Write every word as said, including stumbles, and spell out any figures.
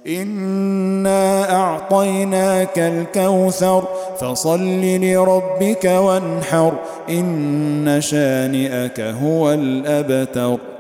إنا أعطيناك الكوثر فصل لربك وانحر إن شانئك هو الأبتر.